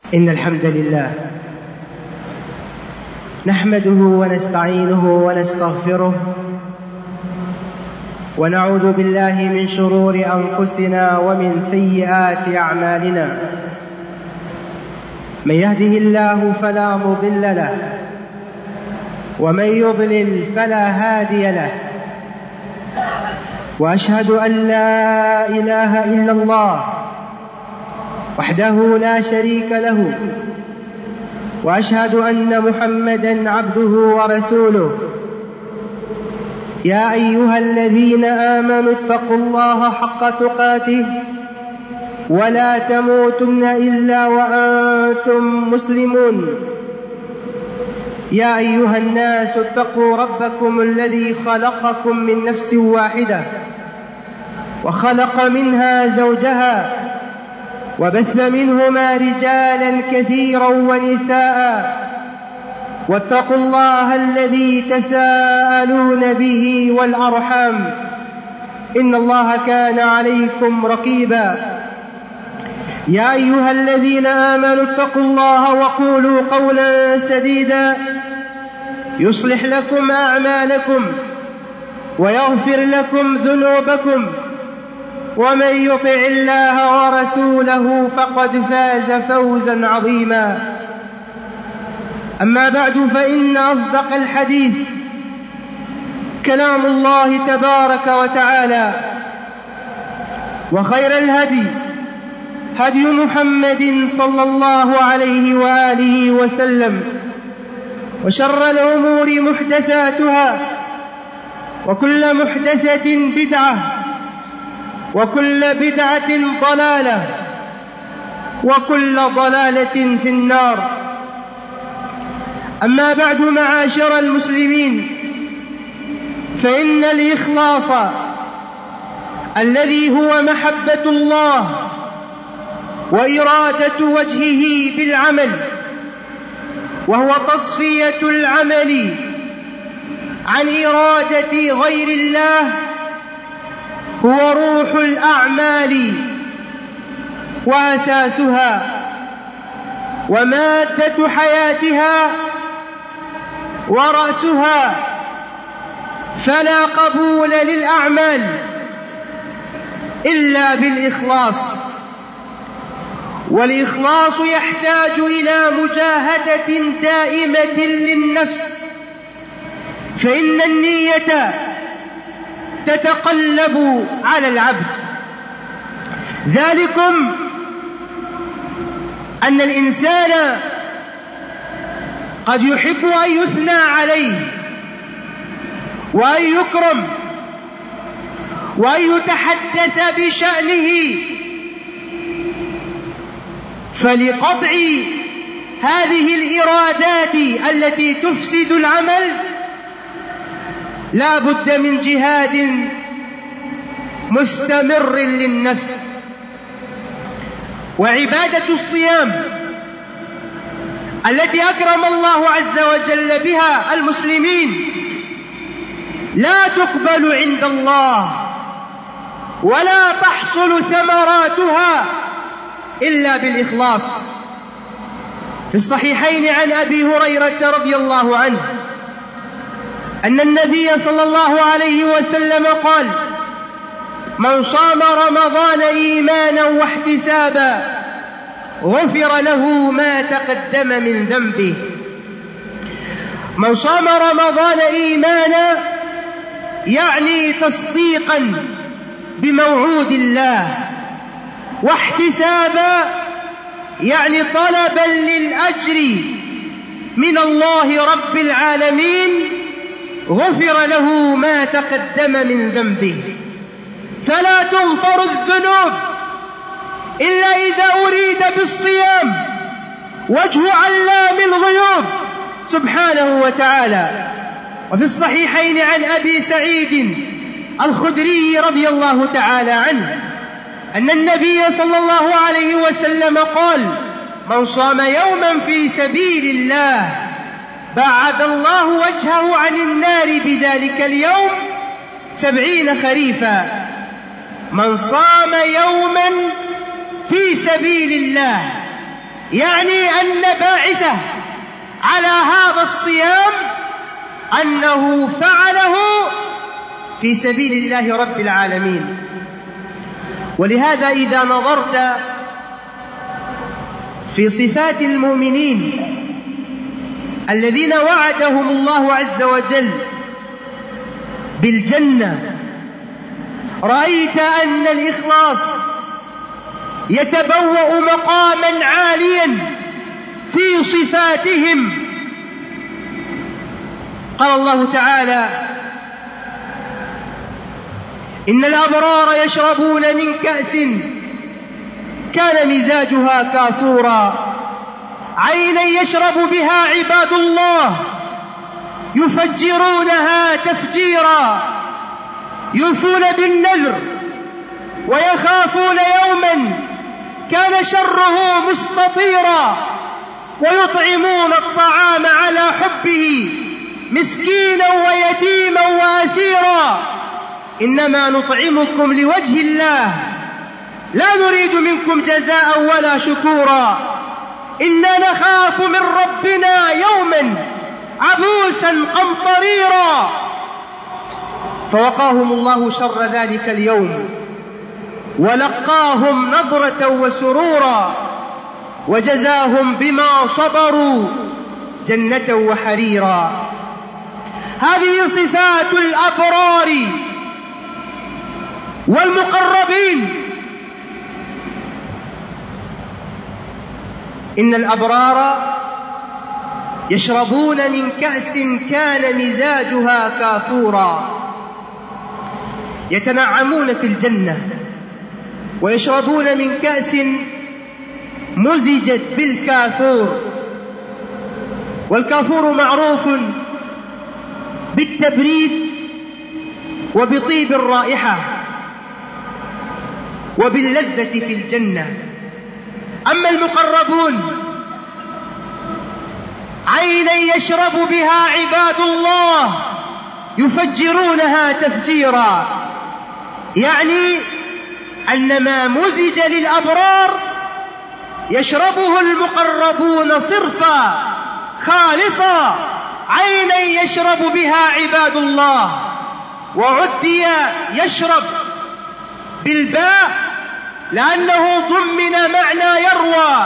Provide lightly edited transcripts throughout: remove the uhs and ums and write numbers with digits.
إن الحمد لله نحمده ونستعينه ونستغفره ونعوذ بالله من شرور أنفسنا ومن سيئات أعمالنا. من يهده الله فلا مضل له ومن يضلل فلا هادي له، وأشهد أن لا إله إلا الله وحده لا شريك له، وأشهد أن محمدًا عبده ورسوله. يا أيها الذين آمنوا اتقوا الله حق تقاته ولا تموتن إلا وأنتم مسلمون. يا أيها الناس اتقوا ربكم الذي خلقكم من نفس واحدة وخلق منها زوجها وبث منهما رجالا كثيرا ونساء، واتقوا الله الذي تساءلون به والأرحام إن الله كان عليكم رقيبا. يا أيها الذين آمنوا اتقوا الله وقولوا قولا سديدا يصلح لكم أعمالكم ويغفر لكم ذنوبكم، ومن يطع الله ورسوله فقد فاز فوزا عظيما. أما بعد، فإن أصدق الحديث كلام الله تبارك وتعالى، وخير الهدي هدي محمد صلى الله عليه وآله وسلم، وشر الأمور محدثاتها، وكل محدثة بدعة، وكل بدعة ضلالة، وكل ضلالة في النار. أما بعد، معاشر المسلمين، فإن الإخلاص الذي هو محبة الله وإرادة وجهه بالعمل، وهو تصفية العمل عن إرادة غير الله، هو روح الأعمال وأساسها ومادة حياتها ورأسها. فلا قبول للأعمال إلا بالإخلاص، والإخلاص يحتاج إلى مجاهدة دائمة للنفس، فإن النية تتقلب على العبد. ذلكم أن الإنسان قد يحب أن يثنى عليه وأن يكرم وأن يتحدث بشأنه، فلقطع هذه الإرادات التي تفسد العمل لا بد من جهاد مستمر للنفس. وعبادة الصيام التي أكرم الله عز وجل بها المسلمين لا تقبل عند الله ولا تحصل ثمراتها إلا بالإخلاص. في الصحيحين عن أبي هريرة رضي الله عنه أن النبي صلى الله عليه وسلم قال: من صام رمضان إيمانا واحتسابا غفر له ما تقدم من ذنبه. من صام رمضان إيمانا يعني تصديقا بموعود الله، واحتسابا يعني طلبا للأجر من الله رب العالمين، غفر له ما تقدم من ذنبه. فلا تغفر الذنوب إلا إذا أريد بالصيام وجه علام الغيوب سبحانه وتعالى. وفي الصحيحين عن أبي سعيد الخدري رضي الله تعالى عنه أن النبي صلى الله عليه وسلم قال: من صام يوما في سبيل الله بعد الله وجهه عن النار بذلك اليوم 70 خريفا. من صام يوما في سبيل الله يعني أن باعثه على هذا الصيام أنه فعله في سبيل الله رب العالمين. ولهذا إذا نظرت في صفات المؤمنين الذين وعدهم الله عز وجل بالجنة، رأيت أن الإخلاص يتبوأ مقاما عاليا في صفاتهم. قال الله تعالى: إن الأبرار يشربون من كأس كان مزاجها كافورا عينا يشرب بها عباد الله يفجرونها تفجيرا يوفون بالنذر ويخافون يوما كان شره مستطيرا ويطعمون الطعام على حبه مسكينا ويتيما وأسيرا إنما نطعمكم لوجه الله لا نريد منكم جزاء ولا شكورا إنا نخاف من ربنا يوما عبوسا قمطريرا. فوقاهم الله شر ذلك اليوم ولقاهم نضرة وسرورا وجزاهم بما صبروا جنة وحريرا. هذه صفات الأبرار والمقربين. إن الأبرار يشربون من كأس كان مزاجها كافورا، يتنعمون في الجنة ويشربون من كأس مزجت بالكافور. والكافور معروف بالتبريد وبطيب الرائحة وباللذة في الجنة. أما المقربون عينا يشرب بها عباد الله يفجرونها تفجيرا، يعني أن ما مزج للأبرار يشربه المقربون صرفا خالصا عينا يشرب بها عباد الله. وعدي يشرب بالباء لأنه ضمن معنى يروى،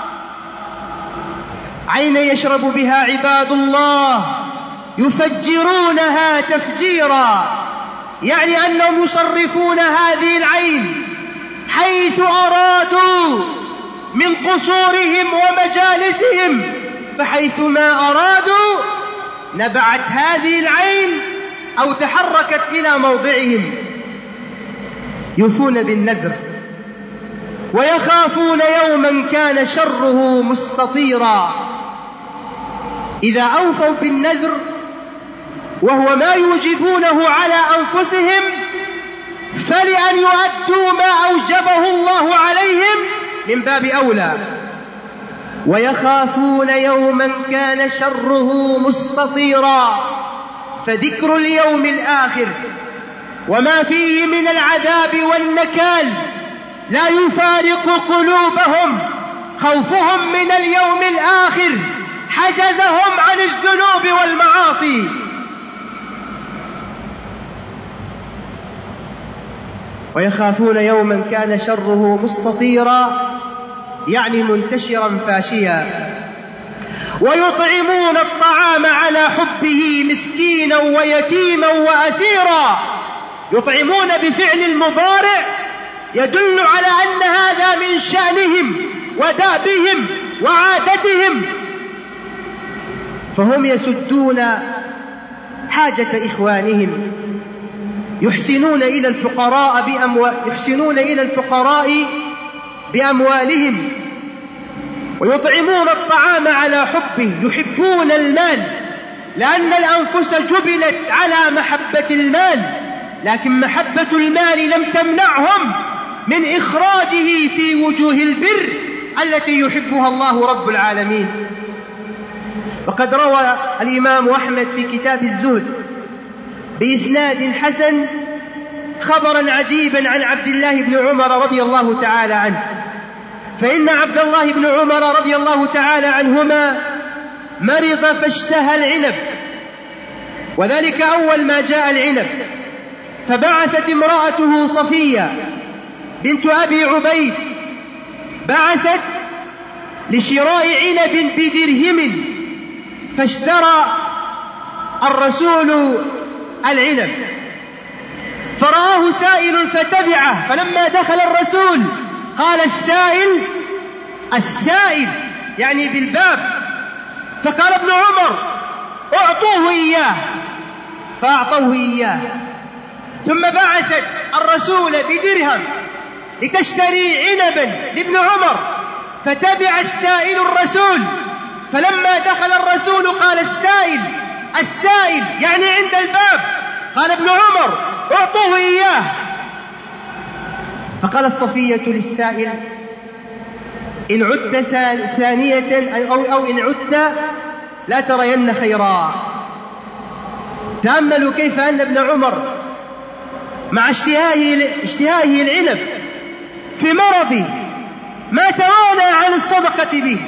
عين يشرب بها عباد الله يفجرونها تفجيرا، يعني أنهم يصرفون هذه العين حيث أرادوا من قصورهم ومجالسهم، فحيثما أرادوا نبعت هذه العين أو تحركت إلى موضعهم. يوفون بالنذر ويخافون يوما كان شره مستطيرا. إذا أوفوا بالنذر وهو ما يوجبونه على أنفسهم فلأن يؤدوا ما أوجبه الله عليهم من باب أولى. ويخافون يوما كان شره مستطيرا، فذكر اليوم الآخر وما فيه من العذاب والنكال لا يفارق قلوبهم. خوفهم من اليوم الآخر حجزهم عن الذنوب والمعاصي. ويخافون يوما كان شره مستطيرا، يعني منتشرا فاشيا. ويطعمون الطعام على حبه مسكينا ويتيما وأسيرا. يطعمون بفعل المضارع يدل على أن هذا من شأنهم ودابهم وعادتهم، فهم يسدون حاجة إخوانهم، يحسنون إلى الفقراء بأموالهم. ويطعمون الطعام على حبه، يحبون المال لأن الأنفس جبلت على محبة المال، لكن محبة المال لم تمنعهم من إخراجه في وجوه البر التي يحبها الله رب العالمين. وقد روى الإمام أحمد في كتاب الزهد بإسناد حسن خبرا عجيبا عن عبد الله بن عمر رضي الله تعالى عنه فإن عبد الله بن عمر رضي الله تعالى عنهما مرض فاشتهى العنب، وذلك أول ما جاء العنب، فبعثت امرأته صفية بنت أبي عبيد، بعثت لشراء عنب بدرهم، فاشترى الرسول العنب، فرآه سائل فتبعه، فلما دخل الرسول قال السائل يعني بالباب، فقال ابن عمر اعطوه إياه، فأعطوه إياه. ثم بعثت الرسول بدرهم لتشتري عنبا لابن عمر، فتبع السائل الرسول، فلما دخل الرسول قال السائل يعني عند الباب، قال ابن عمر اعطوه إياه. فقال الصفية للسائل إن عدت ثانية أو إن عدت لا ترين خيرا. تأملوا كيف أن ابن عمر مع اشتهائه العنب في مرضه ما توانى عن الصدقة به،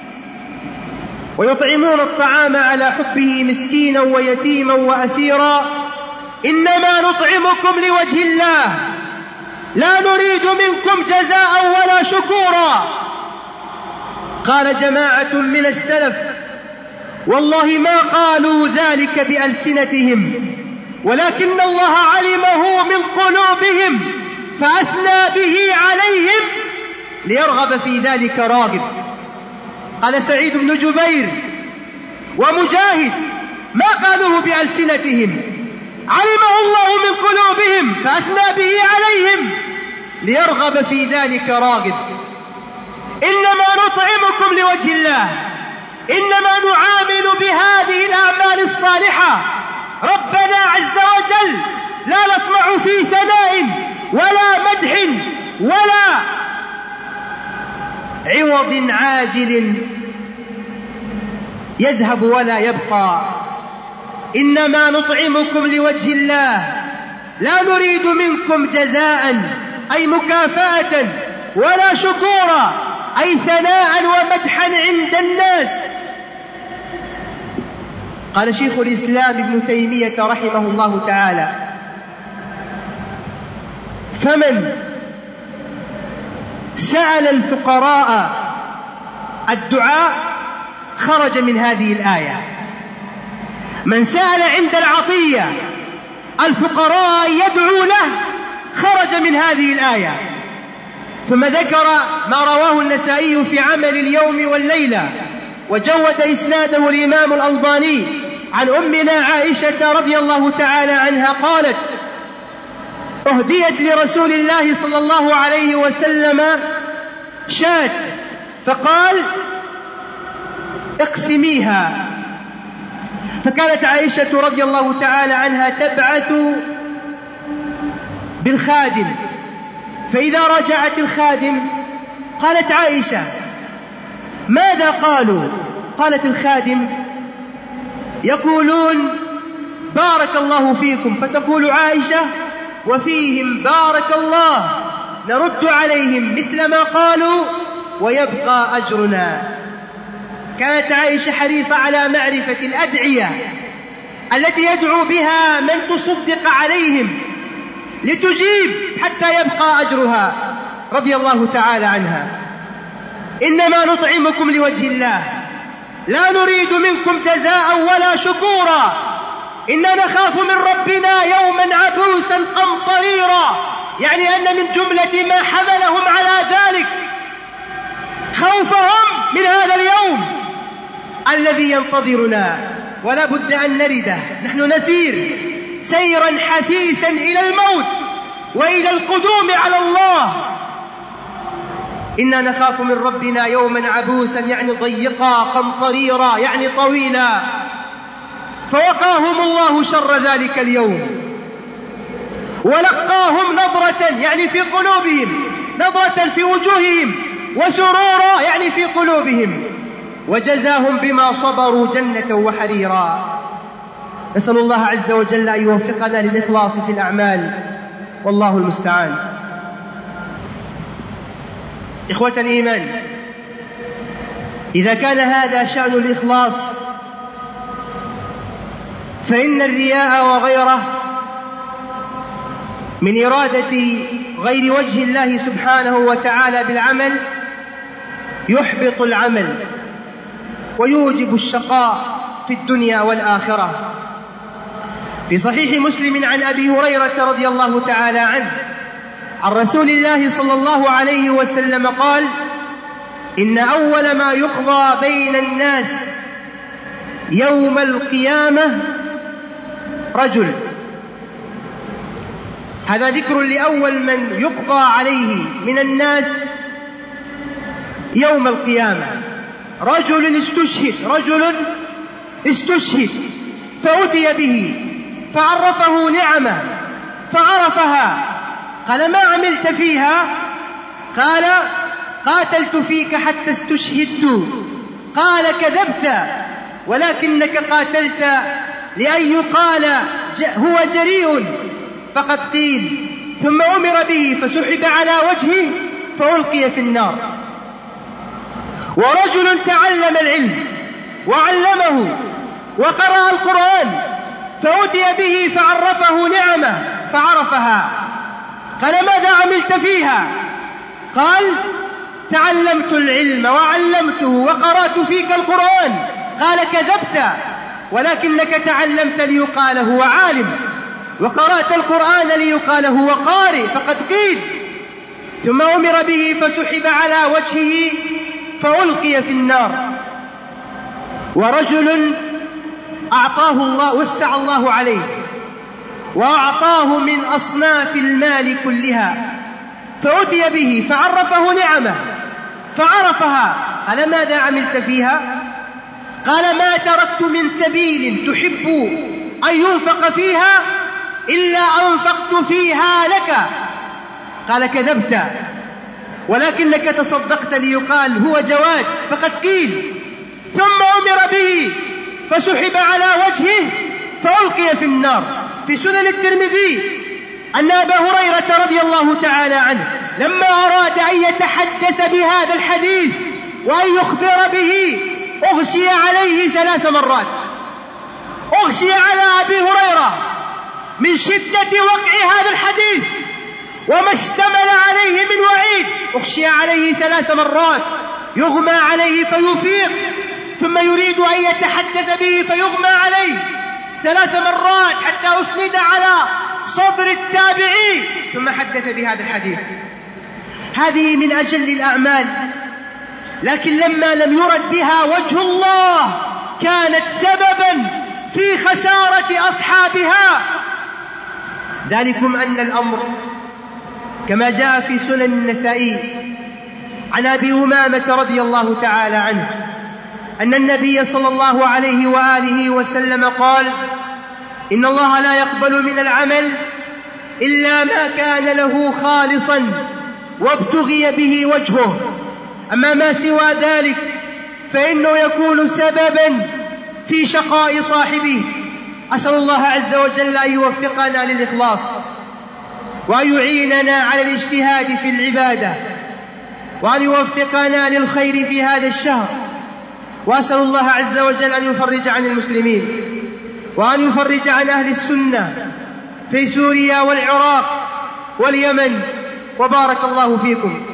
ويطعمون الطعام على حبه مسكينا ويتيما وأسيرا، إنما نطعمكم لوجه الله لا نريد منكم جزاء ولا شكورا. قال جماعة من السلف والله ما قالوا ذلك بألسنتهم، ولكن الله علمه من قلوبهم فأثنى به عليهم ليرغب في ذلك راغب. قال سعيد بن جبير ومجاهد ما قالوه بألسنتهم، علمه الله من قلوبهم فأثنى به عليهم ليرغب في ذلك راغب. إنما نطعمكم لوجه الله، إنما نعامل بهذه الأعمال الصالحة ربنا عز وجل، لا نطمع في ثناء ولا مدح ولا عوض عاجل يذهب ولا يبقى، إنما نطعمكم لوجه الله لا نريد منكم جزاء أي مكافأة ولا شكورا أي ثناء ومدحا عند الناس. قال شيخ الإسلام ابن تيمية رحمه الله تعالى فمن سأل الفقراء الدعاء خرج من هذه الآية. من سأل عند العطية الفقراء يدعو له خرج من هذه الآية. ثم ذكر ما رواه النسائي في عمل اليوم والليلة وجود إسناده الإمام الألباني عن أمنا عائشة رضي الله تعالى عنها قالت أهديت لرسول الله صلى الله عليه وسلم شاة، فقال اقسميها، فكانت عائشة رضي الله تعالى عنها تبعث بالخادم، فإذا رجعت الخادم قالت عائشة ماذا قالوا؟ قالت الخادم يقولون بارك الله فيكم، فتقول عائشة وفيهم بارك الله، نرد عليهم مثل ما قالوا ويبقى أجرنا. كانت عائشة حريصة على معرفة الأدعية التي يدعو بها من تصدق عليهم لتجيب حتى يبقى أجرها رضي الله تعالى عنها. إنما نطعمكم لوجه الله لا نريد منكم جزاء ولا شكورا، إنا نخاف من ربنا يوما عبوسا قمطريرا، يعني أن من جملة ما حملهم على ذلك خوفهم من هذا اليوم الذي ينتظرنا ولا بد أن نرده. نحن نسير سيرا حثيثا إلى الموت وإلى القدوم على الله. إنا نخاف من ربنا يوما عبوسا يعني ضيقا، قمطريرا يعني طويلا، فوقاهم الله شر ذلك اليوم ولقاهم نظرة يعني في قلوبهم، نظرة في وجوههم، وسرورا يعني في قلوبهم، وجزاهم بما صبروا جنة وحريرا. نسأل الله عز وجل أن يوفقنا للإخلاص في الأعمال، والله المستعان. إخوة الإيمان، إذا كان هذا شأن الإخلاص فإن الرياء وغيره من إرادة غير وجه الله سبحانه وتعالى بالعمل يحبط العمل ويوجب الشقاء في الدنيا والآخرة. في صحيح مسلم عن أبي هريرة رضي الله تعالى عنه عن رسول الله صلى الله عليه وسلم قال: إن أول ما يقضى بين الناس يوم القيامة رجل. هذا ذكر لأول من يقضى عليه من الناس يوم القيامة. رجل استشهد فأتي به فعرفه نعمه فعرفها. قال: ما عملت فيها؟ قال: قاتلت فيك حتى استشهدت. قال: كذبت، ولكنك قاتلت لأن يقال هو جريء فقد قيل. ثم أمر به فسحب على وجهه فألقي في النار. ورجل تعلم العلم وعلمه وقرأ القرآن فأتي به فعرفه نعمه فعرفها. قال: ماذا عملت فيها؟ قال: تعلمت العلم وعلمته وقرأت فيك القرآن. قال: كذبت، ولكنك تعلمت ليقال هو عالم، وقرأت القرآن ليقال هو قارئ فقد قيل. ثم أمر به فسحب على وجهه فألقي في النار. ورجل أعطاه الله، وسع الله عليه وأعطاه من أصناف المال كلها، فأتي به فعرفه نعمه فعرفها. قال: ماذا عملت فيها؟ قال: ما تركت من سبيل تحب أن ينفق فيها إلا أنفقت فيها لك. قال: كذبت، ولكنك تصدقت ليقال هو جواد فقد قيل. ثم أمر به فسحب على وجهه فألقي في النار. في سنن الترمذي أن أبا هريرة رضي الله تعالى عنه لما أراد أن يتحدث بهذا الحديث وأن يخبر به أغشي عليه 3 مرات. أغشي على أبي هريرة من شدة وقع هذا الحديث وما اشتمل عليه من وعيد. أغشي عليه 3 مرات، يغمى عليه فيفيق، ثم يريد أن يتحدث به فيغمى عليه 3 مرات حتى أسند على صدر التابعي، ثم حدث بهذا الحديث. هذه من أجل الأعمال، لكن لما لم يرد بها وجه الله كانت سببا في خسارة أصحابها. ذلكم أن الأمر كما جاء في سنن النسائي عن أبي أمامة رضي الله تعالى عنه أن النبي صلى الله عليه وآله وسلم قال: إن الله لا يقبل من العمل إلا ما كان له خالصا وابتغي به وجهه، أما ما سوى ذلك فإنه يكون سببا في شقاء صاحبه. أسأل الله عز وجل أن يوفقنا للإخلاص وأن يعيننا على الاجتهاد في العبادة وأن يوفقنا للخير في هذا الشهر. وأسأل الله عز وجل أن يفرج عن المسلمين وأن يفرج عن أهل السنة في سوريا والعراق واليمن. وبارك الله فيكم.